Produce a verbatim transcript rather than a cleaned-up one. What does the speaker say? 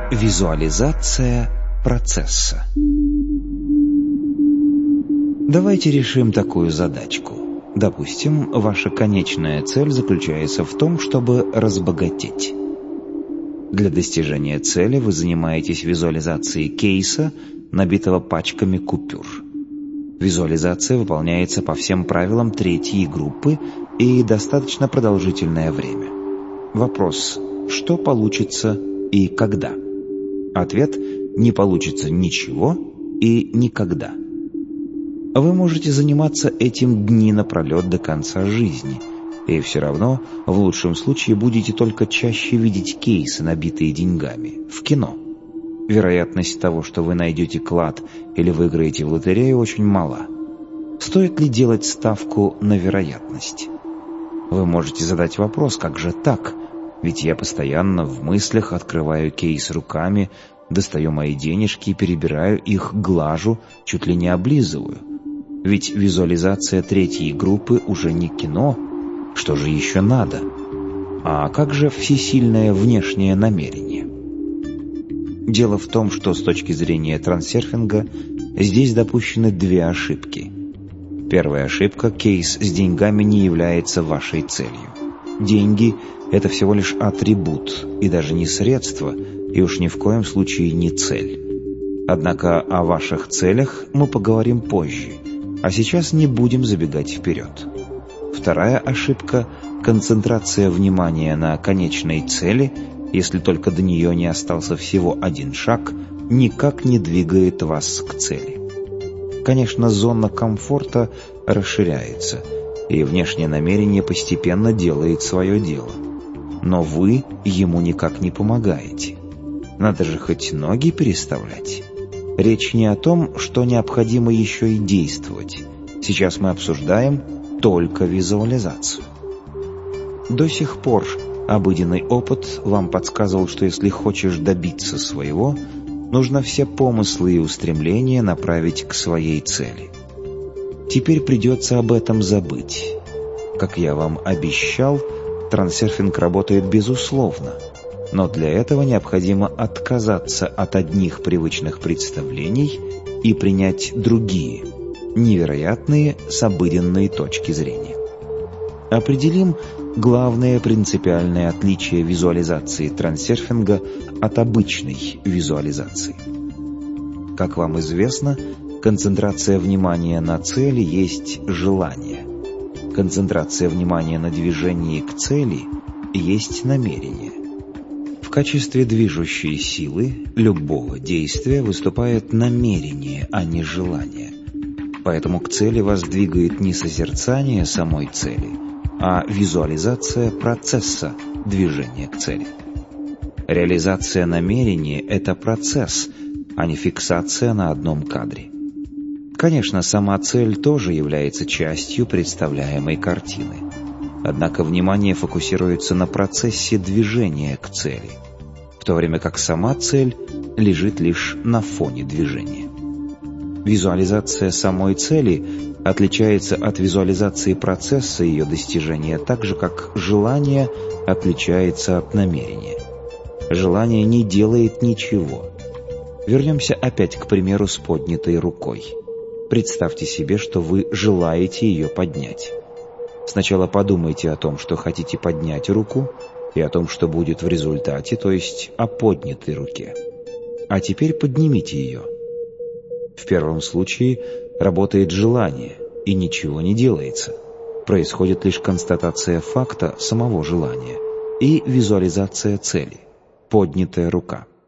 Визуализация процесса. Давайте решим такую задачку. Допустим, ваша конечная цель заключается в том, чтобы разбогатеть. Для достижения цели вы занимаетесь визуализацией кейса, набитого пачками купюр. Визуализация выполняется по всем правилам третьей группы и достаточно продолжительное время. Вопрос: что получится и когда? Ответ: не получится ничего и никогда. Вы можете заниматься этим дни напролет до конца жизни, и все равно в лучшем случае будете только чаще видеть кейсы, набитые деньгами, в кино. Вероятность того, что вы найдете клад или выиграете в лотерею, очень мала. Стоит ли делать ставку на вероятность? Вы можете задать вопрос: как же так? Ведь я постоянно в мыслях открываю кейс руками, достаю мои денежки, перебираю их, глажу, чуть ли не облизываю. Ведь визуализация третьей группы уже не кино. Что же еще надо? А как же всесильное внешнее намерение? Дело в том, что с точки зрения трансерфинга здесь допущены две ошибки. Первая ошибка: кейс с деньгами не является вашей целью. Деньги — это всего лишь атрибут, и даже не средство, и уж ни в коем случае не цель. Однако о ваших целях мы поговорим позже, а сейчас не будем забегать вперед. Вторая ошибка — концентрация внимания на конечной цели, если только до нее не остался всего один шаг, никак не двигает вас к цели. Конечно, зона комфорта расширяется, и внешнее намерение постепенно делает свое дело. Но вы ему никак не помогаете. Надо же хоть ноги переставлять. Речь не о том, что необходимо еще и действовать. Сейчас мы обсуждаем только визуализацию. До сих пор обыденный опыт вам подсказывал, что если хочешь добиться своего, нужно все помыслы и устремления направить к своей цели. Теперь придется об этом забыть. Как я вам обещал, трансерфинг работает безусловно, но для этого необходимо отказаться от одних привычных представлений и принять другие, невероятные с обыденной точки зрения. Определим главное принципиальное отличие визуализации трансерфинга от обычной визуализации. Как вам известно, концентрация внимания на цели есть желание. Концентрация внимания на движении к цели есть намерение. В качестве движущей силы любого действия выступает намерение, а не желание. Поэтому к цели вас двигает не созерцание самой цели, а визуализация процесса движения к цели. Реализация намерения — это процесс, а не фиксация на одном кадре. Конечно, сама цель тоже является частью представляемой картины. Однако внимание фокусируется на процессе движения к цели, в то время как сама цель лежит лишь на фоне движения. Визуализация самой цели отличается от визуализации процесса ее достижения так же, как желание отличается от намерения. Желание не делает ничего. Вернемся опять к примеру с поднятой рукой. Представьте себе, что вы желаете ее поднять. Сначала подумайте о том, что хотите поднять руку, и о том, что будет в результате, то есть о поднятой руке. А теперь поднимите ее. В первом случае работает желание, и ничего не делается. Происходит лишь констатация факта самого желания и визуализация цели – поднятая рука.